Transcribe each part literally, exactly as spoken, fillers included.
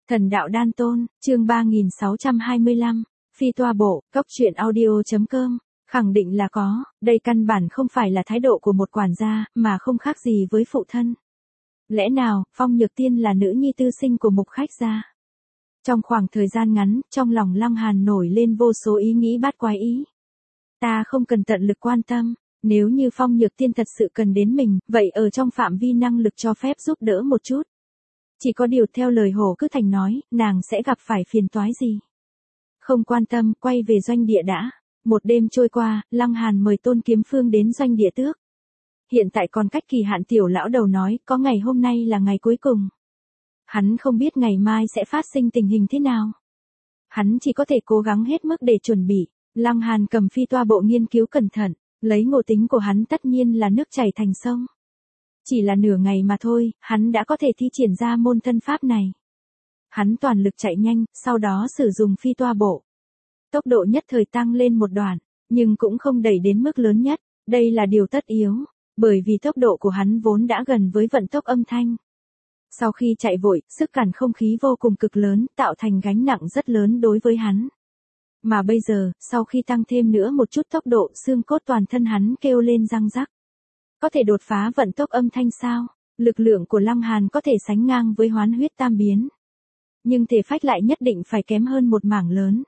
Thần đạo đan tôn, chương ba nghìn sáu trăm hai mươi lăm, phi toa bộ, cốc truyện audio.com, khẳng định là có, đây căn bản không phải là thái độ của một quản gia, mà không khác gì với phụ thân. Lẽ nào, Phong Nhược Tiên là nữ nhi tư sinh của Mục Khách gia? Trong khoảng thời gian ngắn, trong lòng Lăng Hàn nổi lên vô số ý nghĩ bát quái ý. Ta không cần tận lực quan tâm, nếu như Phong Nhược Tiên thật sự cần đến mình, vậy ở trong phạm vi năng lực cho phép giúp đỡ một chút. Chỉ có điều theo lời Hồ Cứ Thành nói, nàng sẽ gặp phải phiền toái gì. Không quan tâm, quay về doanh địa đã. Một đêm trôi qua, Lăng Hàn mời Tôn Kiếm Phương đến doanh địa tước. Hiện tại còn cách kỳ hạn tiểu lão đầu nói, có ngày hôm nay là ngày cuối cùng. Hắn không biết ngày mai sẽ phát sinh tình hình thế nào. Hắn chỉ có thể cố gắng hết mức để chuẩn bị. Lăng Hàn cầm phi toa bộ nghiên cứu cẩn thận, lấy ngộ tính của hắn tất nhiên là nước chảy thành sông. Chỉ là nửa ngày mà thôi, hắn đã có thể thi triển ra môn thân pháp này. Hắn toàn lực chạy nhanh, sau đó sử dụng phi toa bộ. Tốc độ nhất thời tăng lên một đoạn, nhưng cũng không đẩy đến mức lớn nhất, đây là điều tất yếu, bởi vì tốc độ của hắn vốn đã gần với vận tốc âm thanh. Sau khi chạy vội, sức cản không khí vô cùng cực lớn, tạo thành gánh nặng rất lớn đối với hắn. Mà bây giờ, sau khi tăng thêm nữa một chút tốc độ, xương cốt toàn thân hắn kêu lên răng rắc. Có thể đột phá vận tốc âm thanh sao? Lực lượng của Lăng Hàn có thể sánh ngang với hoán huyết tam biến. Nhưng thể phách lại nhất định phải kém hơn một mảng lớn.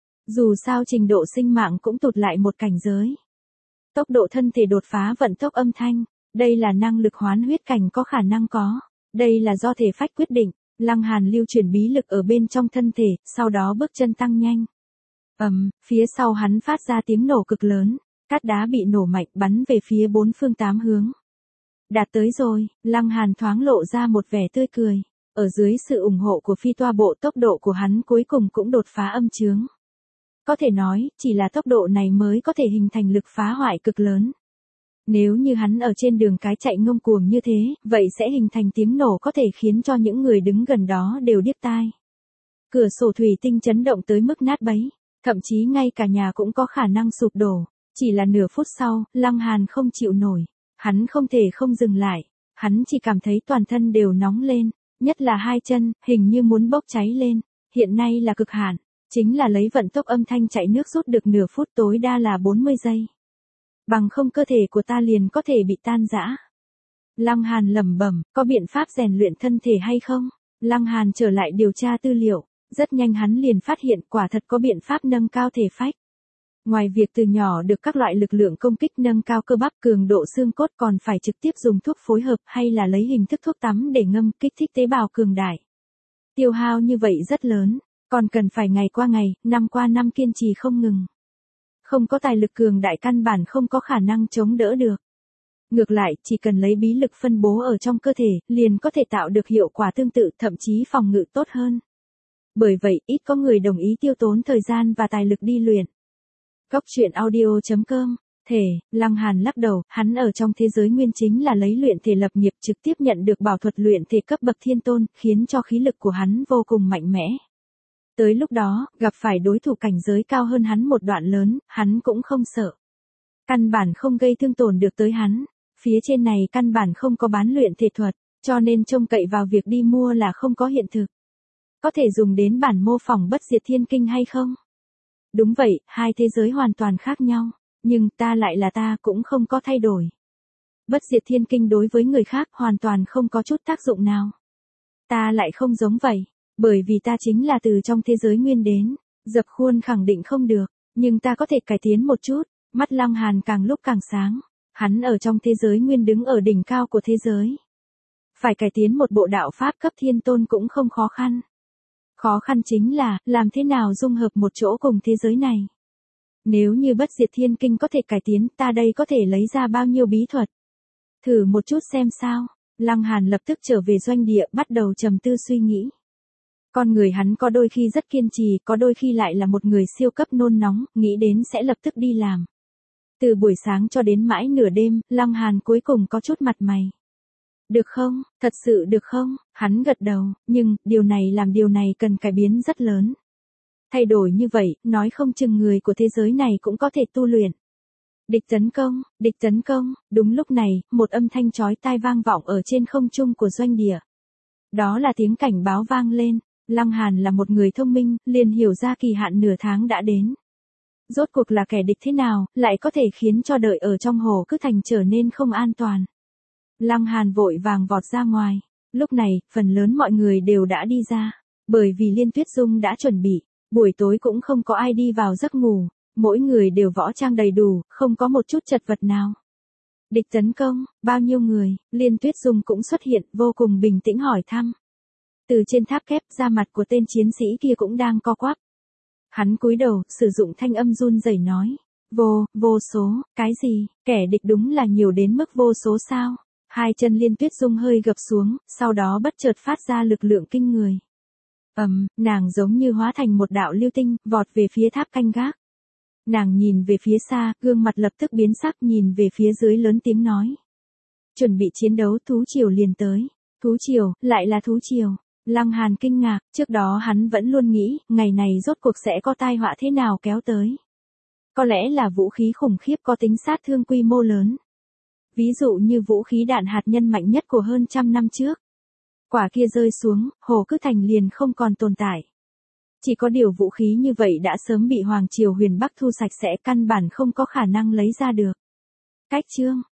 Dù sao trình độ sinh mạng cũng tụt lại một cảnh giới. Tốc độ thân thể đột phá vận tốc âm thanh, đây là năng lực hoán huyết cảnh có khả năng có. Đây là do thể phách quyết định. Lăng Hàn lưu chuyển bí lực ở bên trong thân thể, sau đó bước chân tăng nhanh. Ầm, um, phía sau hắn phát ra tiếng nổ cực lớn. Cát đá bị nổ mạnh bắn về phía bốn phương tám hướng. Đạt tới rồi, Lăng Hàn thoáng lộ ra một vẻ tươi cười. Ở dưới sự ủng hộ của phi toa bộ, tốc độ của hắn cuối cùng cũng đột phá âm chướng. Có thể nói, chỉ là tốc độ này mới có thể hình thành lực phá hoại cực lớn. Nếu như hắn ở trên đường cái chạy ngông cuồng như thế, vậy sẽ hình thành tiếng nổ có thể khiến cho những người đứng gần đó đều điếc tai. Cửa sổ thủy tinh chấn động tới mức nát bấy, thậm chí ngay cả nhà cũng có khả năng sụp đổ. Chỉ là nửa phút sau, Lăng Hàn không chịu nổi. Hắn không thể không dừng lại. Hắn chỉ cảm thấy toàn thân đều nóng lên. Nhất là hai chân, hình như muốn bốc cháy lên. Hiện nay là cực hạn. Chính là lấy vận tốc âm thanh chạy nước rút được nửa phút, tối đa là bốn mươi giây. Bằng không cơ thể của ta liền có thể bị tan rã. Lăng Hàn lẩm bẩm, có biện pháp rèn luyện thân thể hay không? Lăng Hàn trở lại điều tra tư liệu. Rất nhanh hắn liền phát hiện quả thật có biện pháp nâng cao thể phách. Ngoài việc từ nhỏ được các loại lực lượng công kích nâng cao cơ bắp cường độ xương cốt, còn phải trực tiếp dùng thuốc phối hợp hay là lấy hình thức thuốc tắm để ngâm kích thích tế bào cường đại. Tiêu hao như vậy rất lớn, còn cần phải ngày qua ngày, năm qua năm kiên trì không ngừng. Không có tài lực cường đại căn bản không có khả năng chống đỡ được. Ngược lại, chỉ cần lấy bí lực phân bố ở trong cơ thể, liền có thể tạo được hiệu quả tương tự, thậm chí phòng ngự tốt hơn. Bởi vậy, ít có người đồng ý tiêu tốn thời gian và tài lực đi luyện. Cốc truyện audio.com, thể, Lăng Hàn lắc đầu, hắn ở trong thế giới nguyên chính là lấy luyện thể lập nghiệp, trực tiếp nhận được bảo thuật luyện thể cấp bậc thiên tôn, khiến cho khí lực của hắn vô cùng mạnh mẽ. Tới lúc đó, gặp phải đối thủ cảnh giới cao hơn hắn một đoạn lớn, hắn cũng không sợ. Căn bản không gây thương tổn được tới hắn, phía trên này căn bản không có bán luyện thể thuật, cho nên trông cậy vào việc đi mua là không có hiện thực. Có thể dùng đến bản mô phỏng bất diệt thiên kinh hay không? Đúng vậy, hai thế giới hoàn toàn khác nhau, nhưng ta lại là ta cũng không có thay đổi. Bất diệt thiên kinh đối với người khác hoàn toàn không có chút tác dụng nào. Ta lại không giống vậy, bởi vì ta chính là từ trong thế giới nguyên đến, dập khuôn khẳng định không được, nhưng ta có thể cải tiến một chút. Mắt Lăng Hàn càng lúc càng sáng, hắn ở trong thế giới nguyên đứng ở đỉnh cao của thế giới. Phải cải tiến một bộ đạo pháp cấp thiên tôn cũng không khó khăn. Khó khăn chính là, làm thế nào dung hợp một chỗ cùng thế giới này. Nếu như bất diệt thiên kinh có thể cải tiến, ta đây có thể lấy ra bao nhiêu bí thuật. Thử một chút xem sao. Lăng Hàn lập tức trở về doanh địa, bắt đầu trầm tư suy nghĩ. Con người hắn có đôi khi rất kiên trì, có đôi khi lại là một người siêu cấp nôn nóng, nghĩ đến sẽ lập tức đi làm. Từ buổi sáng cho đến mãi nửa đêm, Lăng Hàn cuối cùng có chút mặt mày. Được không, thật sự được không? Hắn gật đầu, nhưng, điều này làm điều này cần cải biến rất lớn. Thay đổi như vậy, nói không chừng người của thế giới này cũng có thể tu luyện. Địch tấn công, địch tấn công, đúng lúc này, một âm thanh chói tai vang vọng ở trên không trung của doanh địa. Đó là tiếng cảnh báo vang lên, Lăng Hàn là một người thông minh, liền hiểu ra kỳ hạn nửa tháng đã đến. Rốt cuộc là kẻ địch thế nào, lại có thể khiến cho đợi ở trong hồ cứ thành trở nên không an toàn. Lăng Hàn vội vàng vọt ra ngoài. Lúc này, phần lớn mọi người đều đã đi ra. Bởi vì Liên Tuyết Dung đã chuẩn bị, buổi tối cũng không có ai đi vào giấc ngủ. Mỗi người đều võ trang đầy đủ, không có một chút chật vật nào. Địch tấn công, bao nhiêu người, Liên Tuyết Dung cũng xuất hiện, vô cùng bình tĩnh hỏi thăm. Từ trên tháp kép, da mặt của tên chiến sĩ kia cũng đang co quắp. Hắn cúi đầu, sử dụng thanh âm run rẩy nói. Vô, vô số, cái gì, kẻ địch đúng là nhiều đến mức vô số sao? Hai chân Liên Tuyết Dung hơi gập xuống, sau đó bất chợt phát ra lực lượng kinh người. Ầm, um, nàng giống như hóa thành một đạo lưu tinh, vọt về phía tháp canh gác. Nàng nhìn về phía xa, gương mặt lập tức biến sắc, nhìn về phía dưới lớn tiếng nói. Chuẩn bị chiến đấu, thú triều liền tới. Thú triều, lại là thú triều. Lăng Hàn kinh ngạc, trước đó hắn vẫn luôn nghĩ, ngày này rốt cuộc sẽ có tai họa thế nào kéo tới. Có lẽ là vũ khí khủng khiếp có tính sát thương quy mô lớn. Ví dụ như vũ khí đạn hạt nhân mạnh nhất của hơn trăm năm trước. Quả kia rơi xuống, hồ cứ thành liền không còn tồn tại. Chỉ có điều vũ khí như vậy đã sớm bị Hoàng Triều Huyền Bắc thu sạch sẽ, căn bản không có khả năng lấy ra được. Cách chương